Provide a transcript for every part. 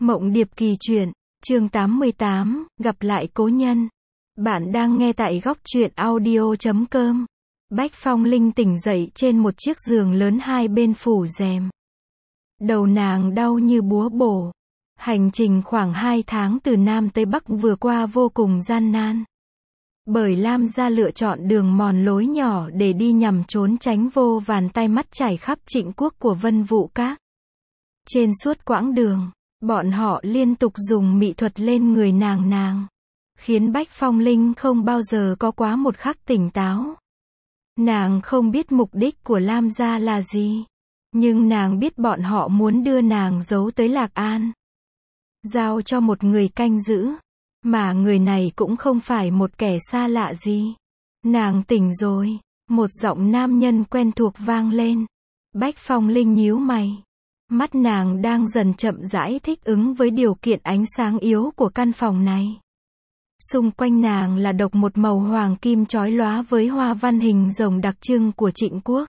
Mộng Điệp Kỳ Truyện, chương 88, gặp lại cố nhân. Bạn đang nghe tại góc truyện audio.com. Bách Phong Linh tỉnh dậy trên một chiếc giường lớn hai bên phủ rèm. Đầu nàng đau như búa bổ. Hành trình khoảng 2 tháng từ Nam tới Bắc vừa qua vô cùng gian nan. Bởi Lam gia lựa chọn đường mòn lối nhỏ để đi nhằm trốn tránh vô vàn tai mắt trải khắp Trịnh quốc của Vân Vũ Các. Trên suốt quãng đường, bọn họ liên tục dùng mị thuật lên người nàng, khiến Bách Phong Linh không bao giờ có quá một khắc tỉnh táo. Nàng không biết mục đích của Lam gia là gì, nhưng nàng biết bọn họ muốn đưa nàng giấu tới Lạc An, giao cho một người canh giữ, mà người này cũng không phải một kẻ xa lạ gì. Nàng tỉnh rồi, một giọng nam nhân quen thuộc vang lên. Bách Phong Linh nhíu mày. Mắt nàng đang dần chậm rãi thích ứng với điều kiện ánh sáng yếu của căn phòng này. Xung quanh nàng là độc một màu hoàng kim chói lóa với hoa văn hình rồng đặc trưng của Trịnh quốc.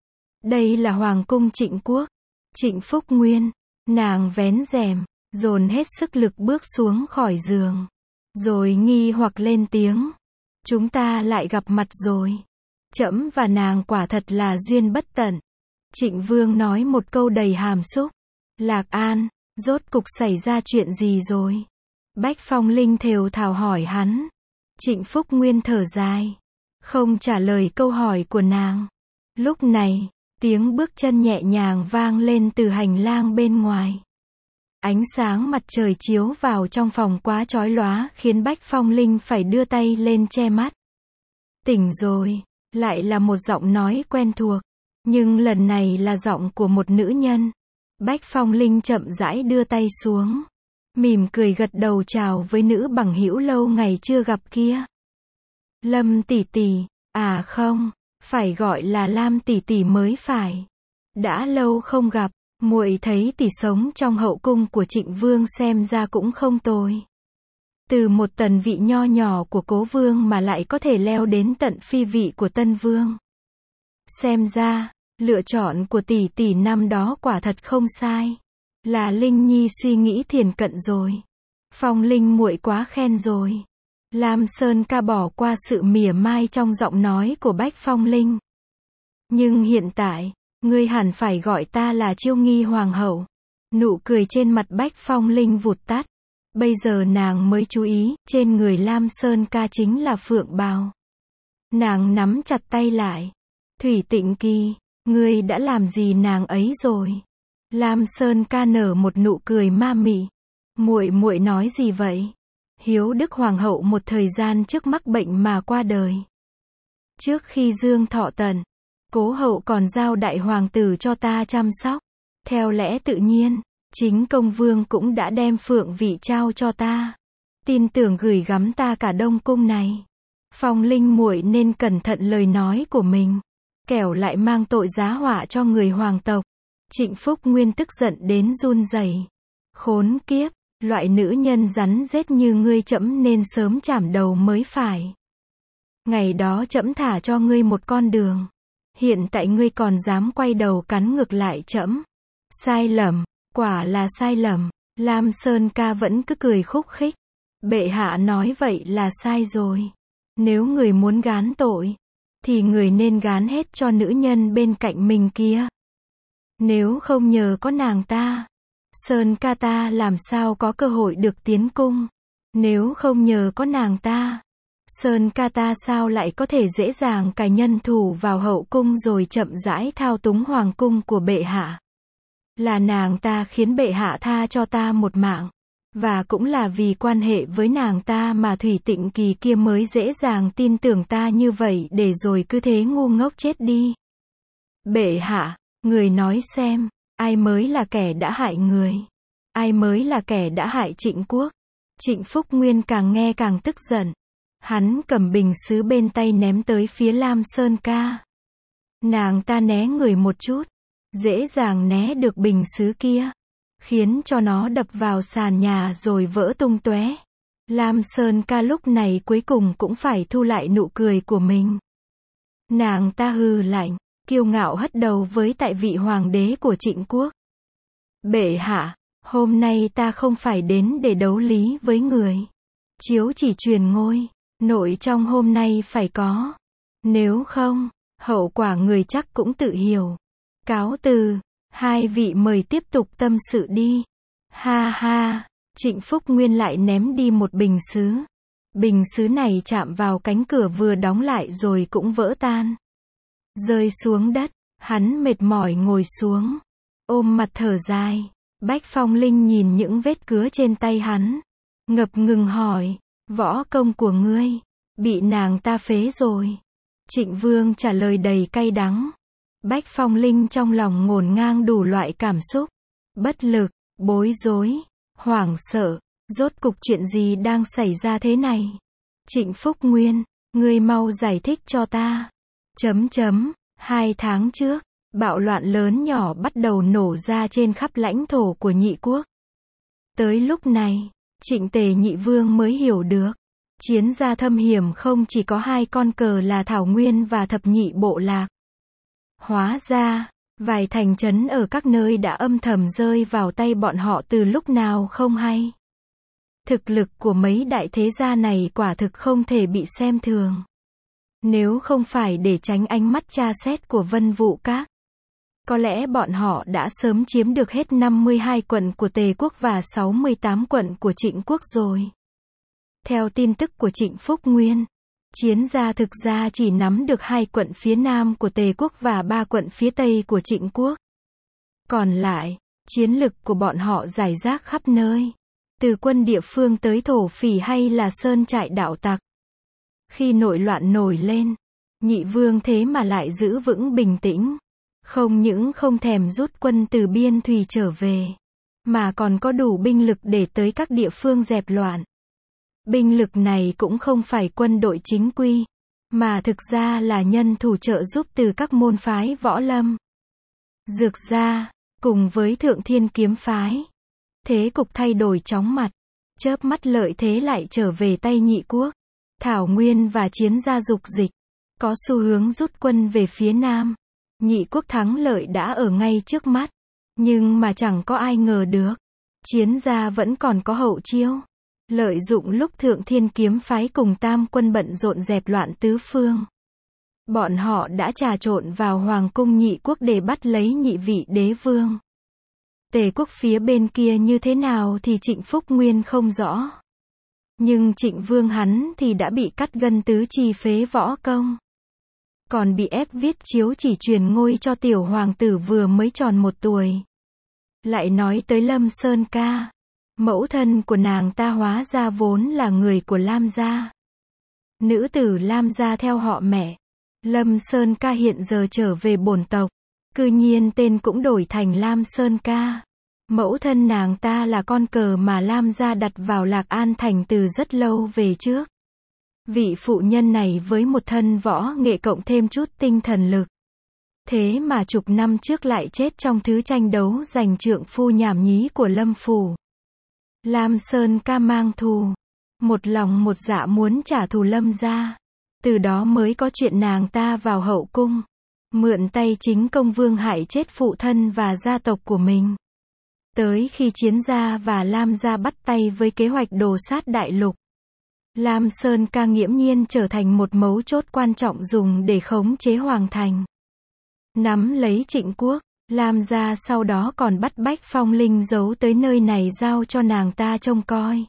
Đây là Hoàng cung Trịnh quốc. Trịnh Phúc Nguyên. Nàng vén rèm, dồn hết sức lực bước xuống khỏi giường. Rồi nghi hoặc lên tiếng. Chúng ta lại gặp mặt rồi. Trẫm và nàng quả thật là duyên bất tận. Trịnh Vương nói một câu đầy hàm xúc. Lạc An, rốt cục xảy ra chuyện gì rồi? Bách Phong Linh thều thào hỏi hắn. Trịnh Phúc Nguyên thở dài, không trả lời câu hỏi của nàng. Lúc này, tiếng bước chân nhẹ nhàng vang lên từ hành lang bên ngoài. Ánh sáng mặt trời chiếu vào trong phòng quá chói lóa khiến Bách Phong Linh phải đưa tay lên che mắt. Tỉnh rồi, lại là một giọng nói quen thuộc. Nhưng lần này là giọng của một nữ nhân. Bách Phong Linh chậm rãi đưa tay xuống, mỉm cười gật đầu chào với nữ bằng hữu lâu ngày chưa gặp kia. Lâm tỷ tỷ, à không, phải gọi là Lam tỷ tỷ mới phải. Đã lâu không gặp, muội thấy tỷ sống trong hậu cung của Trịnh Vương xem ra cũng không tồi. Từ một tần vị nho nhỏ của Cố Vương mà lại có thể leo đến tận phi vị của Tân Vương. Xem ra, lựa chọn của tỷ tỷ năm đó quả thật không sai. Là Linh Nhi suy nghĩ thiền cận rồi. Phong Linh muội quá khen rồi. Lam Sơn ca bỏ qua sự mỉa mai trong giọng nói của Bách Phong Linh. Nhưng hiện tại, ngươi hẳn phải gọi ta là Chiêu Nghi Hoàng hậu. Nụ cười trên mặt Bách Phong Linh vụt tắt. Bây giờ nàng mới chú ý, trên người Lam Sơn ca chính là phượng bào. Nàng nắm chặt tay lại. Thủy Tịnh Kỳ, ngươi đã làm gì nàng ấy rồi? Lam Sơn ca nở một nụ cười ma mị. Muội nói gì vậy? Hiếu Đức Hoàng hậu một thời gian trước mắc bệnh mà qua đời. Trước khi dương thọ tận, Cố hậu còn giao đại hoàng tử cho ta chăm sóc. Theo lẽ tự nhiên, chính công vương cũng đã đem phượng vị trao cho ta. Tin tưởng gửi gắm ta cả Đông cung này. Phong Linh muội nên cẩn thận lời nói của mình, kẻo lại mang tội giá họa cho người hoàng tộc. Trịnh Phúc Nguyên tức giận đến run rẩy. Khốn kiếp, loại nữ nhân rắn rết như ngươi trẫm nên sớm chảm đầu mới phải. Ngày đó trẫm thả cho ngươi một con đường. Hiện tại ngươi còn dám quay đầu cắn ngược lại trẫm. Sai lầm, quả là sai lầm. Lam Sơn ca vẫn cứ cười khúc khích. Bệ hạ nói vậy là sai rồi. Nếu người muốn gán tội, thì người nên gán hết cho nữ nhân bên cạnh mình kia. Nếu không nhờ có nàng ta, Sơn ca ta làm sao có cơ hội được tiến cung. Nếu không nhờ có nàng ta, Sơn ca ta sao lại có thể dễ dàng cài nhân thủ vào hậu cung rồi chậm rãi thao túng hoàng cung của bệ hạ. Là nàng ta khiến bệ hạ tha cho ta một mạng. Và cũng là vì quan hệ với nàng ta mà Thủy Tịnh Kỳ kia mới dễ dàng tin tưởng ta như vậy để rồi cứ thế ngu ngốc chết đi. Bệ hạ, người nói xem, ai mới là kẻ đã hại người? Ai mới là kẻ đã hại Trịnh quốc? Trịnh Phúc Nguyên càng nghe càng tức giận. Hắn cầm bình sứ bên tay ném tới phía Lam Sơn ca. Nàng ta né người một chút, dễ dàng né được bình sứ kia, khiến cho nó đập vào sàn nhà rồi vỡ tung tóe. Lam Sơn ca lúc này cuối cùng cũng phải thu lại nụ cười của mình. Nàng ta hừ lạnh, kiêu ngạo hất đầu với tại vị hoàng đế của Trịnh quốc. Bệ hạ, Hôm nay ta không phải đến để đấu lý với người. Chiếu chỉ truyền ngôi, nội trong hôm nay phải có. Nếu không, hậu quả người chắc cũng tự hiểu. Cáo từ, hai vị mời tiếp tục tâm sự đi. Ha ha, Trịnh Phúc Nguyên lại ném đi một bình sứ. Bình sứ này chạm vào cánh cửa vừa đóng lại rồi cũng vỡ tan. Rơi xuống đất, hắn mệt mỏi ngồi xuống. Ôm mặt thở dài. Bách Phong Linh nhìn những vết cứa trên tay hắn. Ngập ngừng hỏi, võ công của ngươi, bị nàng ta phế rồi. Trịnh Vương trả lời đầy cay đắng. Bách Phong Linh trong lòng ngổn ngang đủ loại cảm xúc. Bất lực, bối rối, hoảng sợ, rốt cục chuyện gì đang xảy ra thế này? Trịnh Phúc Nguyên, ngươi mau giải thích cho ta. 2 tháng trước, bạo loạn lớn nhỏ bắt đầu nổ ra trên khắp lãnh thổ của Nhị quốc. Tới lúc này, Trịnh Tề Nhị Vương mới hiểu được. Chiến gia thâm hiểm không chỉ có 2 con cờ là Thảo Nguyên và Thập Nhị Bộ Lạc. Hóa ra, vài thành trấn ở các nơi đã âm thầm rơi vào tay bọn họ từ lúc nào không hay. Thực lực của mấy đại thế gia này quả thực không thể bị xem thường. Nếu không phải để tránh ánh mắt tra xét của Vân Vũ Các, có lẽ bọn họ đã sớm chiếm được hết 52 quận của Tề quốc và 68 quận của Trịnh quốc rồi. Theo tin tức của Trịnh Phúc Nguyên, chiến gia thực ra chỉ nắm được 2 quận phía nam của Tề quốc và 3 quận phía tây của Trịnh quốc. Còn lại, chiến lực của bọn họ rải rác khắp nơi. Từ quân địa phương tới thổ phỉ hay là sơn trại đạo tặc. Khi nội loạn nổi lên, Nhị Vương thế mà lại giữ vững bình tĩnh. Không những không thèm rút quân từ biên thùy trở về, mà còn có đủ binh lực để tới các địa phương dẹp loạn. Binh lực này cũng không phải quân đội chính quy, mà thực ra là nhân thủ trợ giúp từ các môn phái võ lâm, dược gia, cùng với Thượng Thiên kiếm phái. Thế cục thay đổi chóng mặt, chớp mắt lợi thế lại trở về tay Nhị quốc. Thảo Nguyên và chiến gia dục dịch, có xu hướng rút quân về phía nam. Nhị quốc thắng lợi đã ở ngay trước mắt, nhưng mà chẳng có ai ngờ được, chiến gia vẫn còn có hậu chiêu. Lợi dụng lúc Thượng Thiên kiếm phái cùng Tam quân bận rộn dẹp loạn tứ phương, bọn họ đã trà trộn vào hoàng cung Nhị quốc để bắt lấy nhị vị đế vương. Tề quốc phía bên kia như thế nào thì Trịnh Phúc Nguyên không rõ. Nhưng Trịnh Vương hắn thì đã bị cắt gân tứ chi phế võ công. Còn bị ép viết chiếu chỉ truyền ngôi cho tiểu hoàng tử vừa mới tròn 1 tuổi. Lại nói tới Lâm Sơn Ca. Mẫu thân của nàng ta hóa ra vốn là người của Lam gia. Nữ tử Lam gia theo họ mẹ. Lâm Sơn Ca hiện giờ trở về bổn tộc. Cư nhiên tên cũng đổi thành Lam Sơn Ca. Mẫu thân nàng ta là con cờ mà Lam gia đặt vào Lạc An thành từ rất lâu về trước. Vị phụ nhân này với một thân võ nghệ cộng thêm chút tinh thần lực. Thế mà chục năm trước lại chết trong thứ tranh đấu giành trượng phu nhảm nhí của Lâm phủ. Lam Sơn Ca mang thù. Một lòng một dạ muốn trả thù Lâm gia. Từ đó mới có chuyện nàng ta vào hậu cung. Mượn tay chính công vương hại chết phụ thân và gia tộc của mình. Tới khi chiến gia và Lam gia bắt tay với kế hoạch đồ sát đại lục, Lam Sơn Ca nghiễm nhiên trở thành một mấu chốt quan trọng dùng để khống chế hoàng thành. Nắm lấy Trịnh quốc, Lam gia sau đó còn bắt Bách Phong Linh giấu tới nơi này giao cho nàng ta trông coi.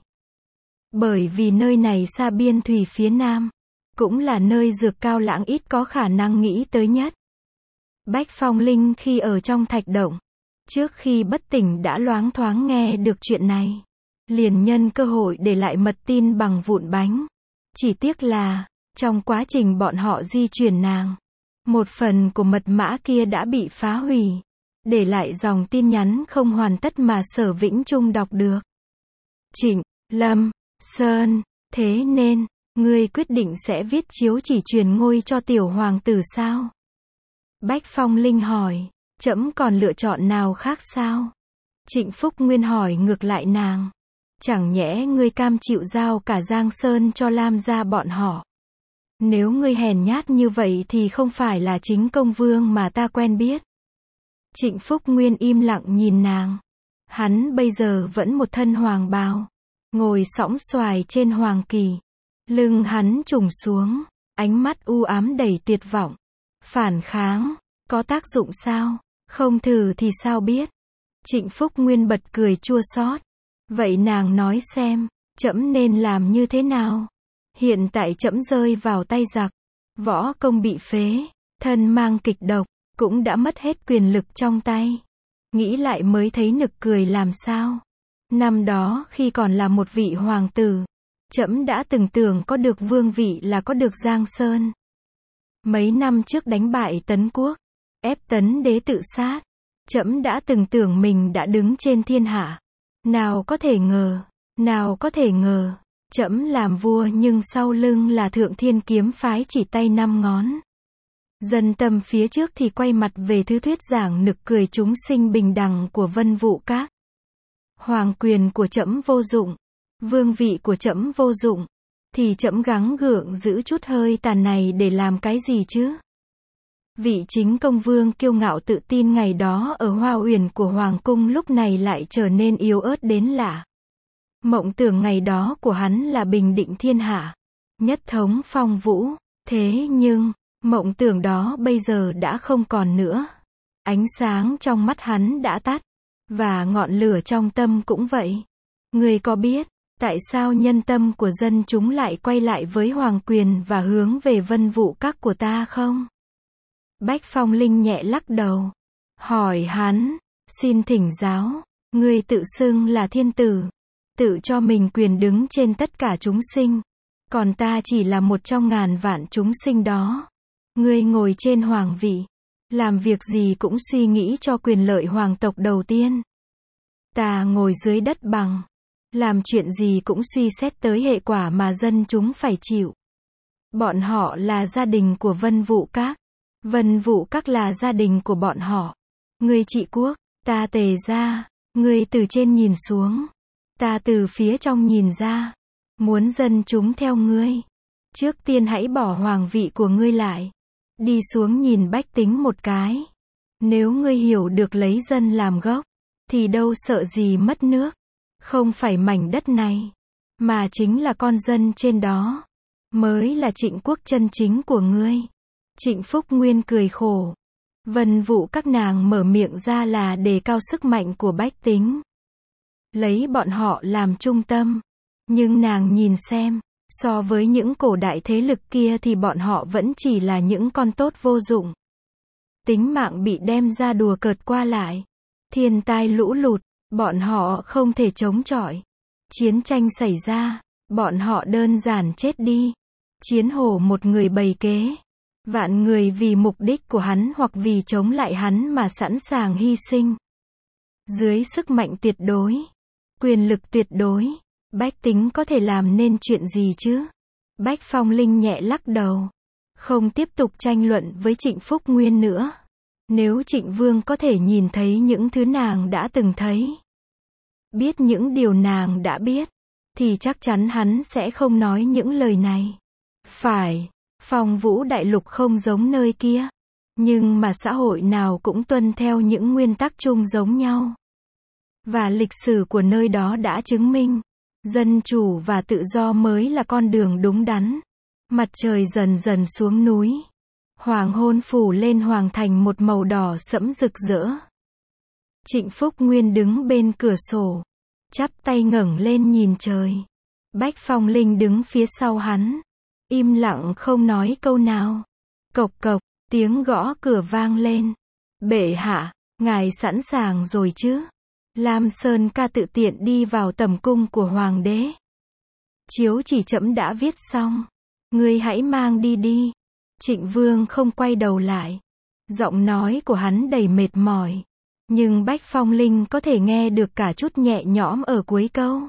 Bởi vì nơi này xa biên thủy phía nam, cũng là nơi Dược Cao Lãng ít có khả năng nghĩ tới nhất. Bách Phong Linh khi ở trong thạch động, trước khi bất tỉnh đã loáng thoáng nghe được chuyện này. Liền nhân cơ hội để lại mật tin bằng vụn bánh. Chỉ tiếc là, trong quá trình bọn họ di chuyển nàng, một phần của mật mã kia đã bị phá hủy. Để lại dòng tin nhắn không hoàn tất mà Sở Vĩnh Trung đọc được. Trịnh, Lâm, Sơn, thế nên, ngươi quyết định sẽ viết chiếu chỉ truyền ngôi cho tiểu hoàng tử sao? Bách Phong Linh hỏi, trẫm còn lựa chọn nào khác sao? Trịnh Phúc Nguyên hỏi ngược lại nàng. Chẳng nhẽ ngươi cam chịu giao cả Giang Sơn cho Lam gia bọn họ? Nếu ngươi hèn nhát như vậy thì không phải là chính công vương mà ta quen biết. Trịnh Phúc Nguyên im lặng nhìn nàng. Hắn bây giờ vẫn một thân hoàng bào, ngồi sõng soài trên hoàng kỳ. Lưng hắn trùng xuống, ánh mắt u ám đầy tuyệt vọng. Phản kháng, có tác dụng sao? Không thử thì sao biết? Trịnh Phúc Nguyên bật cười chua xót. Vậy nàng nói xem, trẫm nên làm như thế nào? Hiện tại trẫm rơi vào tay giặc, võ công bị phế, thân mang kịch độc, cũng đã mất hết quyền lực trong tay. Nghĩ lại mới thấy nực cười làm sao. Năm đó khi còn là một vị hoàng tử, trẫm đã từng tưởng có được vương vị là có được Giang Sơn. Mấy năm trước đánh bại Tấn Quốc, ép Tấn đế tự sát, trẫm đã từng tưởng mình đã đứng trên thiên hạ. Nào có thể ngờ, trẫm làm vua nhưng sau lưng là Thượng Thiên kiếm phái chỉ tay 5 ngón. Dân tâm phía trước thì quay mặt về thứ thuyết giảng nực cười chúng sinh bình đẳng của Vân Vũ Các. Hoàng quyền của trẫm vô dụng, vương vị của trẫm vô dụng, thì trẫm gắng gượng giữ chút hơi tàn này để làm cái gì chứ? Vị chính công vương kiêu ngạo tự tin ngày đó ở Hoa Uyển của Hoàng cung lúc này lại trở nên yếu ớt đến lạ. Mộng tưởng ngày đó của hắn là bình định thiên hạ, nhất thống phong vũ, thế nhưng, mộng tưởng đó bây giờ đã không còn nữa. Ánh sáng trong mắt hắn đã tắt, và ngọn lửa trong tâm cũng vậy. Ngươi có biết, tại sao nhân tâm của dân chúng lại quay lại với hoàng quyền và hướng về Vân Vũ Các của ta không? Bách Phong Linh nhẹ lắc đầu, hỏi hắn, xin thỉnh giáo, ngươi tự xưng là thiên tử, tự cho mình quyền đứng trên tất cả chúng sinh, còn ta chỉ là một trong ngàn vạn chúng sinh đó. Ngươi ngồi trên hoàng vị, làm việc gì cũng suy nghĩ cho quyền lợi hoàng tộc đầu tiên. Ta ngồi dưới đất bằng, làm chuyện gì cũng suy xét tới hệ quả mà dân chúng phải chịu. Bọn họ là gia đình của Vân Vũ Các, Vân Vũ Các là gia đình của bọn họ. Ngươi trị quốc, ta tề ra, ngươi từ trên nhìn xuống, ta từ phía trong nhìn ra. Muốn dân chúng theo ngươi, trước tiên hãy bỏ hoàng vị của ngươi lại, đi xuống nhìn bách tính một cái. Nếu ngươi hiểu được lấy dân làm gốc, thì đâu sợ gì mất nước. Không phải mảnh đất này, mà chính là con dân trên đó, mới là Trịnh quốc chân chính của ngươi. Trịnh Phúc Nguyên cười khổ. Vân Vũ Các nàng mở miệng ra là đề cao sức mạnh của bách tính, lấy bọn họ làm trung tâm. Nhưng nàng nhìn xem, so với những cổ đại thế lực kia thì bọn họ vẫn chỉ là những con tốt vô dụng. Tính mạng bị đem ra đùa cợt qua lại. Thiên tai lũ lụt, bọn họ không thể chống chọi. Chiến tranh xảy ra, bọn họ đơn giản chết đi. Chiến hổ một người bày kế, vạn người vì mục đích của hắn hoặc vì chống lại hắn mà sẵn sàng hy sinh. Dưới sức mạnh tuyệt đối, quyền lực tuyệt đối, bách tính có thể làm nên chuyện gì chứ? Bách Phong Linh nhẹ lắc đầu, không tiếp tục tranh luận với Trịnh Phúc Nguyên nữa. Nếu Trịnh Vương có thể nhìn thấy những thứ nàng đã từng thấy, biết những điều nàng đã biết, thì chắc chắn hắn sẽ không nói những lời này. Phải, Phong Vũ Đại Lục không giống nơi kia, nhưng mà xã hội nào cũng tuân theo những nguyên tắc chung giống nhau. Và lịch sử của nơi đó đã chứng minh, dân chủ và tự do mới là con đường đúng đắn. Mặt trời dần dần xuống núi, hoàng hôn phủ lên hoàng thành một màu đỏ sẫm rực rỡ. Trịnh Phúc Nguyên đứng bên cửa sổ, chắp tay ngẩng lên nhìn trời. Bách Phong Linh đứng phía sau hắn, im lặng không nói câu nào. Cộc cộc, tiếng gõ cửa vang lên. Bệ hạ, ngài sẵn sàng rồi chứ? Lam Sơn Ca tự tiện đi vào tầm cung của hoàng đế. Chiếu chỉ trẫm đã viết xong, ngươi hãy mang đi đi. Trịnh Vương không quay đầu lại. Giọng nói của hắn đầy mệt mỏi, nhưng Bách Phong Linh có thể nghe được cả chút nhẹ nhõm ở cuối câu.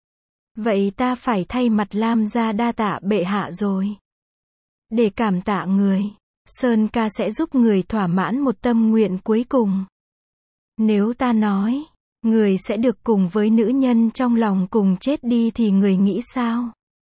Vậy ta phải thay mặt Lam gia đa tạ bệ hạ rồi. Để cảm tạ người, Sơn Ca sẽ giúp người thỏa mãn một tâm nguyện cuối cùng. Nếu ta nói, người sẽ được cùng với nữ nhân trong lòng cùng chết đi thì người nghĩ sao?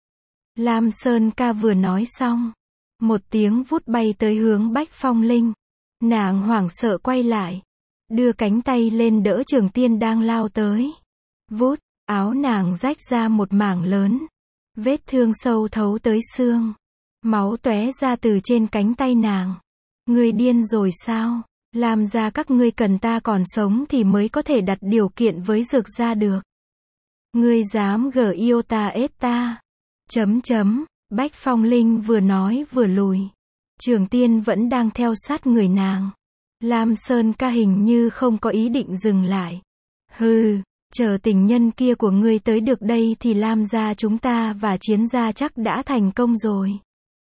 Lam Sơn Ca vừa nói xong, một tiếng vút bay tới hướng Bách Phong Linh. Nàng hoảng sợ quay lại, đưa cánh tay lên đỡ Trường Tiên đang lao tới. Vút, áo nàng rách ra một mảng lớn. Vết thương sâu thấu tới xương. Máu tóe ra từ trên cánh tay nàng. Ngươi điên rồi sao? Làm ra các ngươi cần ta còn sống thì mới có thể đặt điều kiện với Dược gia được. Ngươi dám gờ yêu ta ết ta. Bách Phong Linh vừa nói vừa lùi. Trường Tiên vẫn đang theo sát người nàng. Lam Sơn Ca hình như không có ý định dừng lại. Hừ, chờ tình nhân kia của ngươi tới được đây thì Lam gia chúng ta và Chiến gia chắc đã thành công rồi.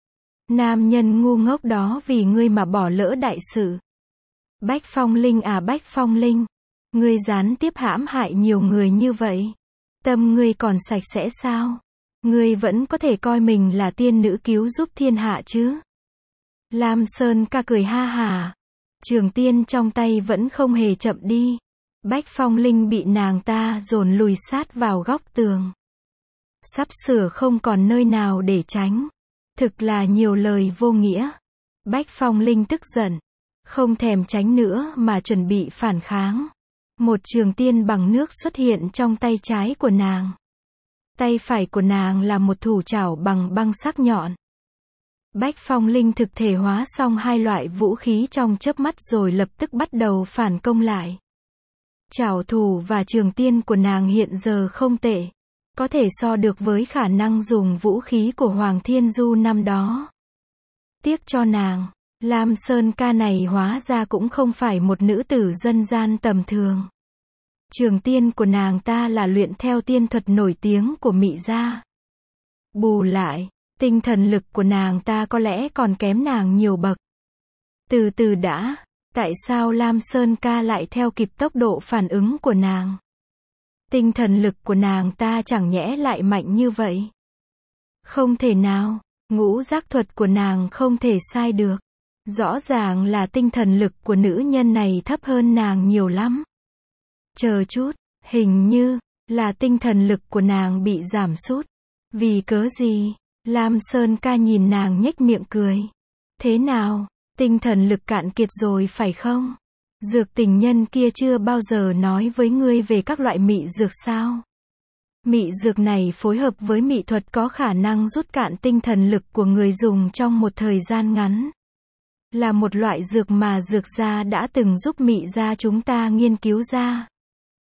Nam nhân ngu ngốc đó vì ngươi mà bỏ lỡ đại sự. Bách Phong Linh à Bách Phong Linh, ngươi gián tiếp hãm hại nhiều người như vậy. Tâm ngươi còn sạch sẽ sao? Ngươi vẫn có thể coi mình là tiên nữ cứu giúp thiên hạ chứ? Lam Sơn Ca cười ha hả. Trường Tiên trong tay vẫn không hề chậm đi. Bách Phong Linh bị nàng ta dồn lùi sát vào góc tường. Sắp sửa không còn nơi nào để tránh. Thực là nhiều lời vô nghĩa. Bách Phong Linh tức giận. Không thèm tránh nữa mà chuẩn bị phản kháng. Một trường tiên bằng nước xuất hiện trong tay trái của nàng. Tay phải của nàng là một thủ trảo bằng băng sắc nhọn. Bách Phong Linh thực thể hóa xong hai loại vũ khí trong chớp mắt rồi lập tức bắt đầu phản công lại. Trảo thủ và trường tiên của nàng hiện giờ không tệ. Có thể so được với khả năng dùng vũ khí của Hoàng Thiên Du năm đó. Tiếc cho nàng, Lam Sơn Ca này hóa ra cũng không phải một nữ tử dân gian tầm thường. Trường tiên của nàng ta là luyện theo tiên thuật nổi tiếng của Mị gia. Bù lại, tinh thần lực của nàng ta có lẽ còn kém nàng nhiều bậc. Từ từ đã, tại sao Lam Sơn Ca lại theo kịp tốc độ phản ứng của nàng? Tinh thần lực của nàng ta chẳng nhẽ lại mạnh như vậy? Không thể nào, ngũ giác thuật của nàng không thể sai được. Rõ ràng là tinh thần lực của nữ nhân này thấp hơn nàng nhiều lắm. Chờ chút, hình như là tinh thần lực của nàng bị giảm sút. Vì cớ gì? Lam Sơn Ca nhìn nàng nhếch miệng cười. Thế nào, tinh thần lực cạn kiệt rồi phải không? Dược tình nhân kia chưa bao giờ nói với ngươi về các loại mị dược sao? Mị dược này phối hợp với mị thuật có khả năng rút cạn tinh thần lực của người dùng trong một thời gian ngắn. Là một loại dược mà Dược gia đã từng giúp Mị gia chúng ta nghiên cứu ra.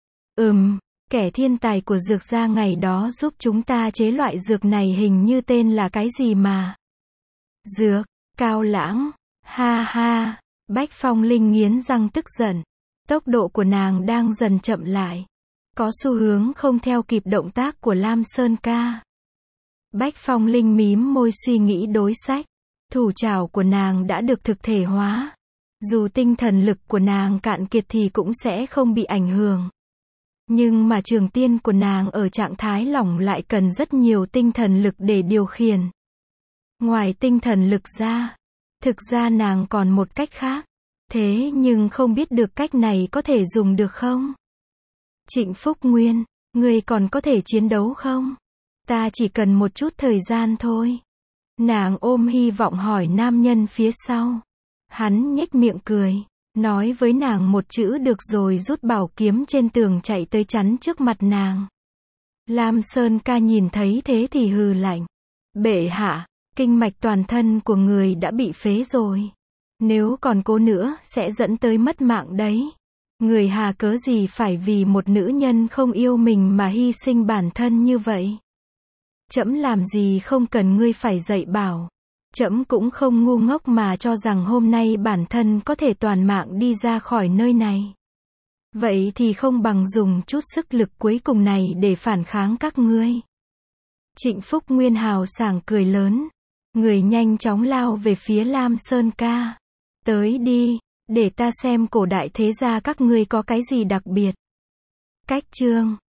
Kẻ thiên tài của Dược gia ngày đó giúp chúng ta chế loại dược này hình như tên là cái gì mà? Dược, Cao Lãng, ha ha. Bách Phong Linh nghiến răng tức giận. Tốc độ của nàng đang dần chậm lại. Có xu hướng không theo kịp động tác của Lam Sơn Ca. Bách Phong Linh mím môi suy nghĩ đối sách. Thủ trảo của nàng đã được thực thể hóa. Dù tinh thần lực của nàng cạn kiệt thì cũng sẽ không bị ảnh hưởng. Nhưng mà trường tiên của nàng ở trạng thái lỏng lại cần rất nhiều tinh thần lực để điều khiển. Ngoài tinh thần lực ra, thực ra nàng còn một cách khác. Thế nhưng không biết được cách này có thể dùng được không? Trịnh Phúc Nguyên, ngươi còn có thể chiến đấu không? Ta chỉ cần một chút thời gian thôi. Nàng ôm hy vọng hỏi nam nhân phía sau. Hắn nhếch miệng cười, nói với nàng một chữ được rồi rút bảo kiếm trên tường chạy tới chắn trước mặt nàng. Lam Sơn Ca nhìn thấy thế thì hừ lạnh. Bệ hạ, kinh mạch toàn thân của người đã bị phế rồi. Nếu còn cố nữa sẽ dẫn tới mất mạng đấy. Người hà cớ gì phải vì một nữ nhân không yêu mình mà hy sinh bản thân như vậy? Trẫm làm gì không cần ngươi phải dạy bảo. Trẫm cũng không ngu ngốc mà cho rằng hôm nay bản thân có thể toàn mạng đi ra khỏi nơi này. Vậy thì không bằng dùng chút sức lực cuối cùng này để phản kháng các ngươi. Trịnh Phúc Nguyên hào sảng cười lớn. Người nhanh chóng lao về phía Lam Sơn Ca. Tới đi, để ta xem cổ đại thế gia các ngươi có cái gì đặc biệt. Cách chương